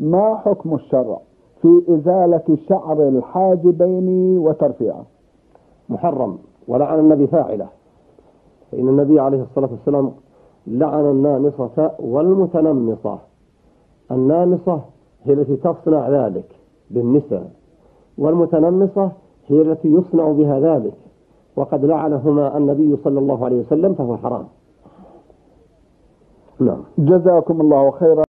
ما حكم الشرع في إزالة شعر الحاجبين وترفيعه؟ محرم، ولعن النبي فاعله، فإن النبي عليه الصلاة والسلام لعن النامصة والمتنمصة. النامصة هي التي تصنع ذلك بالنساء، والمتنمصة هي التي يصنع بها ذلك، وقد لعنهما النبي صلى الله عليه وسلم، فهو حرام. نعم. جزاكم الله خيرا.